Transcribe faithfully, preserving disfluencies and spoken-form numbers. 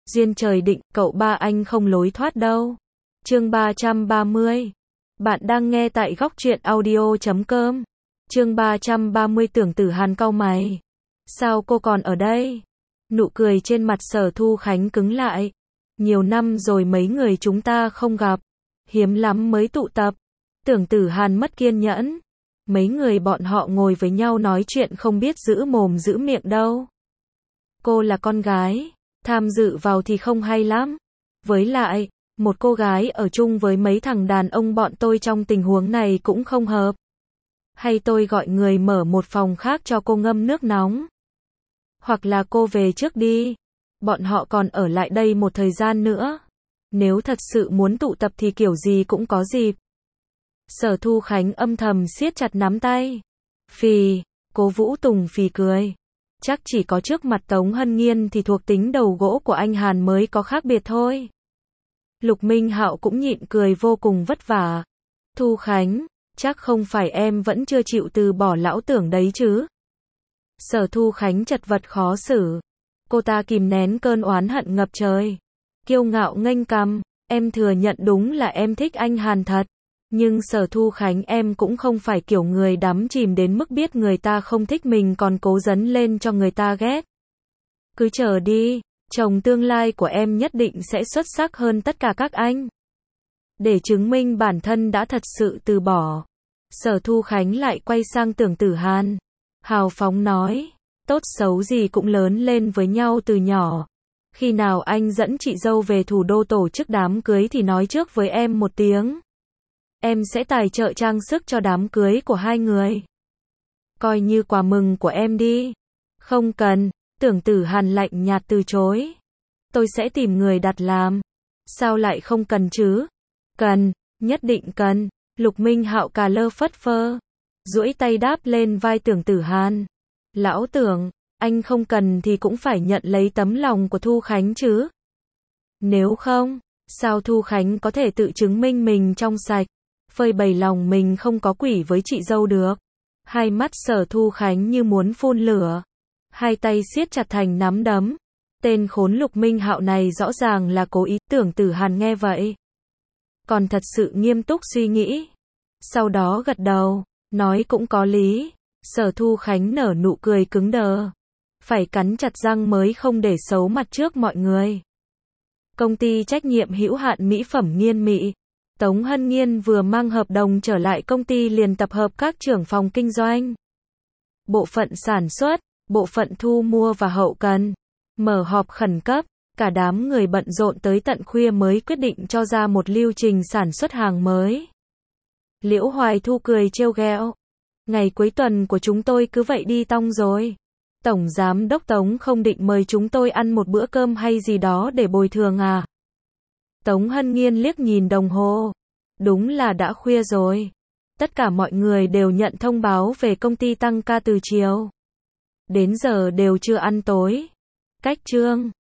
Duyên trời định, cậu ba anh không lối thoát đâu. Chương ba trăm ba mươi. Bạn đang nghe tại góc truyện audio chấm com. Chương ba trăm ba mươi Tưởng Tử Hàn cau mày. Sao cô còn ở đây? Nụ cười trên mặt Sở Thu Khánh cứng lại. Nhiều năm rồi mấy người chúng ta không gặp. Hiếm lắm mới tụ tập. Tưởng Tử Hàn mất kiên nhẫn. Mấy người bọn họ ngồi với nhau nói chuyện không biết giữ mồm giữ miệng đâu. Cô là con gái, tham dự vào thì không hay lắm. Với lại, một cô gái ở chung với mấy thằng đàn ông bọn tôi trong tình huống này cũng không hợp. Hay tôi gọi người mở một phòng khác cho cô ngâm nước nóng. Hoặc là cô về trước đi. Bọn họ còn ở lại đây một thời gian nữa. Nếu thật sự muốn tụ tập thì kiểu gì cũng có dịp. Sở Thu Khánh âm thầm siết chặt nắm tay. Phì, Cố Vũ Tùng phì cười. Chắc chỉ có trước mặt Tống Hân Nghiên thì thuộc tính đầu gỗ của anh Hàn mới có khác biệt thôi. Lục Minh Hạo cũng nhịn cười vô cùng vất vả. Thu Khánh, chắc không phải em vẫn chưa chịu từ bỏ lão Tưởng đấy chứ? Sở Thu Khánh chật vật khó xử. Cô ta kìm nén cơn oán hận ngập trời. Kiêu ngạo nghênh cằm, em thừa nhận đúng là em thích anh Hàn thật. Nhưng Sở Thu Khánh em cũng không phải kiểu người đắm chìm đến mức biết người ta không thích mình còn cố dấn lên cho người ta ghét. Cứ chờ đi, chồng tương lai của em nhất định sẽ xuất sắc hơn tất cả các anh. Để chứng minh bản thân đã thật sự từ bỏ. Sở Thu Khánh lại quay sang Tưởng Tử Hàn. Hào phóng nói, tốt xấu gì cũng lớn lên với nhau từ nhỏ. Khi nào anh dẫn chị dâu về thủ đô tổ chức đám cưới thì nói trước với em một tiếng. Em sẽ tài trợ trang sức cho đám cưới của hai người. Coi như quà mừng của em đi. Không cần, Tưởng Tử Hàn lạnh nhạt từ chối. Tôi sẽ tìm người đặt làm. Sao lại không cần chứ? Cần, nhất định cần. Lục Minh Hạo cà lơ phất phơ. Duỗi tay đáp lên vai Tưởng Tử Hàn. Lão Tưởng, anh không cần thì cũng phải nhận lấy tấm lòng của Thu Khánh chứ. Nếu không, sao Thu Khánh có thể tự chứng minh mình trong sạch? Phơi bày lòng mình không có quỷ với chị dâu được. Hai mắt Sở Thu Khánh như muốn phun lửa. Hai tay siết chặt thành nắm đấm. Tên khốn Lục Minh Hạo này rõ ràng là cố ý. Tưởng Tử Hàn nghe vậy, còn thật sự nghiêm túc suy nghĩ. Sau đó gật đầu, nói cũng có lý. Sở Thu Khánh nở nụ cười cứng đờ. Phải cắn chặt răng mới không để xấu mặt trước mọi người. Công ty trách nhiệm hữu hạn mỹ phẩm Nghiên Mị. Tống Hân Nghiên vừa mang hợp đồng trở lại công ty liền tập hợp các trưởng phòng kinh doanh, bộ phận sản xuất, bộ phận thu mua và hậu cần. Mở họp khẩn cấp, cả đám người bận rộn tới tận khuya mới quyết định cho ra một lưu trình sản xuất hàng mới. Liễu Hoài Thu cười trêu ghẹo. Ngày cuối tuần của chúng tôi cứ vậy đi tong rồi. Tổng giám đốc Tống không định mời chúng tôi ăn một bữa cơm hay gì đó để bồi thường à? Tống Hân Nghiên liếc nhìn đồng hồ. Đúng là đã khuya rồi. Tất cả mọi người đều nhận thông báo về công ty tăng ca từ chiều đến giờ đều chưa ăn tối. Cách chương